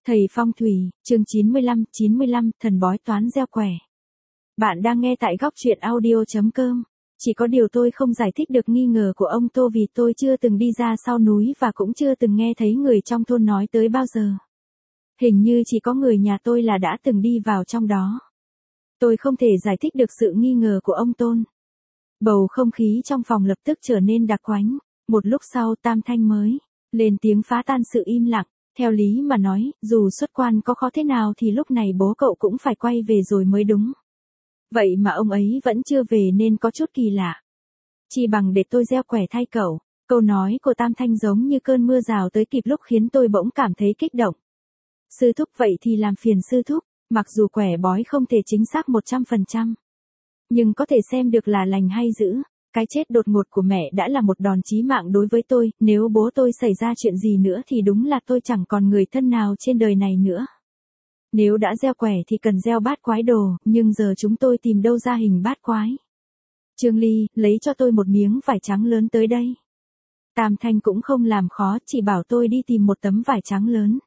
Thầy Phong Thủy, chương 95, thần bói toán gieo quẻ. Bạn đang nghe tại góc truyện audio.com. Chỉ có điều tôi không giải thích được nghi ngờ của ông Tô vì tôi chưa từng đi ra sau núi và cũng chưa từng nghe thấy người trong thôn nói tới bao giờ. Hình như chỉ có người nhà tôi là đã từng đi vào trong đó. Tôi không thể giải thích được sự nghi ngờ của ông Tôn. Bầu không khí trong phòng lập tức trở nên đặc quánh. Một lúc sau Tam Thanh mới lên tiếng phá tan sự im lặng. Theo lý mà nói, dù xuất quan có khó thế nào thì lúc này bố cậu cũng phải quay về rồi mới đúng. Vậy mà ông ấy vẫn chưa về nên có chút kỳ lạ. Chỉ bằng để tôi gieo quẻ thay cậu. Câu nói của Tam Thanh giống như cơn mưa rào tới kịp lúc khiến tôi bỗng cảm thấy kích động. Sư thúc vậy thì làm phiền sư thúc, mặc dù quẻ bói không thể chính xác 100%. Nhưng có thể xem được là lành hay dữ. Cái chết đột ngột của mẹ đã là một đòn chí mạng đối với tôi, nếu bố tôi xảy ra chuyện gì nữa thì đúng là tôi chẳng còn người thân nào trên đời này nữa. Nếu đã gieo quẻ thì cần gieo bát quái đồ, nhưng giờ chúng tôi tìm đâu ra hình bát quái. Trương Ly, lấy cho tôi một miếng vải trắng lớn tới đây. Tam Thanh cũng không làm khó, chỉ bảo tôi đi tìm một tấm vải trắng lớn.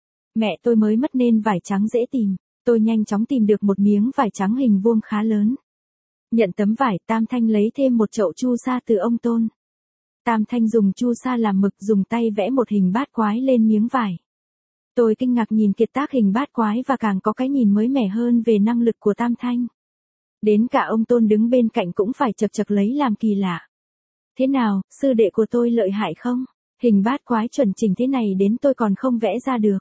Mẹ tôi mới mất nên vải trắng dễ tìm, tôi nhanh chóng tìm được một miếng vải trắng hình vuông khá lớn. Nhận tấm vải, Tam Thanh lấy thêm một chậu chu sa từ ông Tôn. Tam Thanh dùng chu sa làm mực, dùng tay vẽ một hình bát quái lên miếng vải. Tôi kinh ngạc nhìn kiệt tác hình bát quái và càng có cái nhìn mới mẻ hơn về năng lực của Tam Thanh. Đến cả ông Tôn đứng bên cạnh cũng phải chật chật lấy làm kỳ lạ. Thế nào, sư đệ của tôi lợi hại không? Hình bát quái chuẩn chỉnh thế này đến tôi còn không vẽ ra được.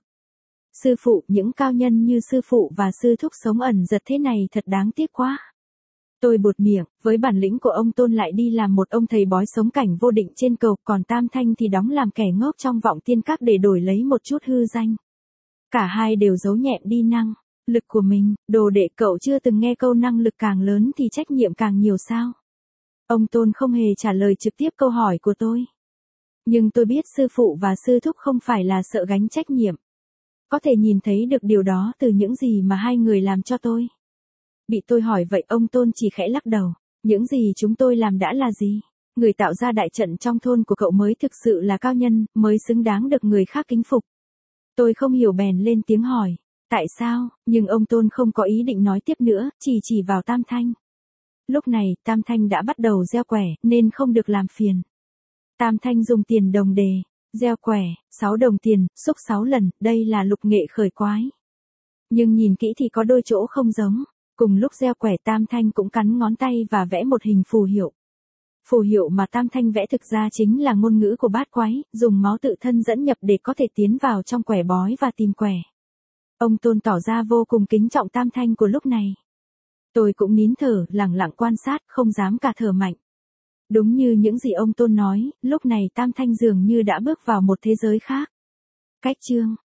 Sư phụ, những cao nhân như sư phụ và sư thúc sống ẩn giật thế này thật đáng tiếc quá. Tôi buột miệng, với bản lĩnh của ông Tôn lại đi làm một ông thầy bói sống cảnh vô định trên cầu, còn Tam Thanh thì đóng làm kẻ ngốc trong vọng tiên các để đổi lấy một chút hư danh. Cả hai đều giấu nhẹm đi năng lực của mình, đồ đệ cậu chưa từng nghe câu năng lực càng lớn thì trách nhiệm càng nhiều sao? Ông Tôn không hề trả lời trực tiếp câu hỏi của tôi. Nhưng tôi biết sư phụ và sư thúc không phải là sợ gánh trách nhiệm. Có thể nhìn thấy được điều đó từ những gì mà hai người làm cho tôi. Bị tôi hỏi vậy ông Tôn chỉ khẽ lắc đầu. Những gì chúng tôi làm đã là gì? Người tạo ra đại trận trong thôn của cậu mới thực sự là cao nhân, mới xứng đáng được người khác kính phục. Tôi không hiểu bèn lên tiếng hỏi. Tại sao? Nhưng ông Tôn không có ý định nói tiếp nữa, chỉ vào Tam Thanh. Lúc này, Tam Thanh đã bắt đầu gieo quẻ, nên không được làm phiền. Tam Thanh dùng tiền đồng đề, gieo quẻ, 6 đồng tiền, xúc 6 lần, đây là lục nghệ khởi quái. Nhưng nhìn kỹ thì có đôi chỗ không giống. Cùng lúc gieo quẻ Tam Thanh cũng cắn ngón tay và vẽ một hình phù hiệu. Phù hiệu mà Tam Thanh vẽ thực ra chính là ngôn ngữ của bát quái, dùng máu tự thân dẫn nhập để có thể tiến vào trong quẻ bói và tìm quẻ. Ông Tôn tỏ ra vô cùng kính trọng Tam Thanh của lúc này. Tôi cũng nín thở, lặng lặng quan sát, không dám cả thở mạnh. Đúng như những gì ông Tôn nói, lúc này Tam Thanh dường như đã bước vào một thế giới khác. Cách chương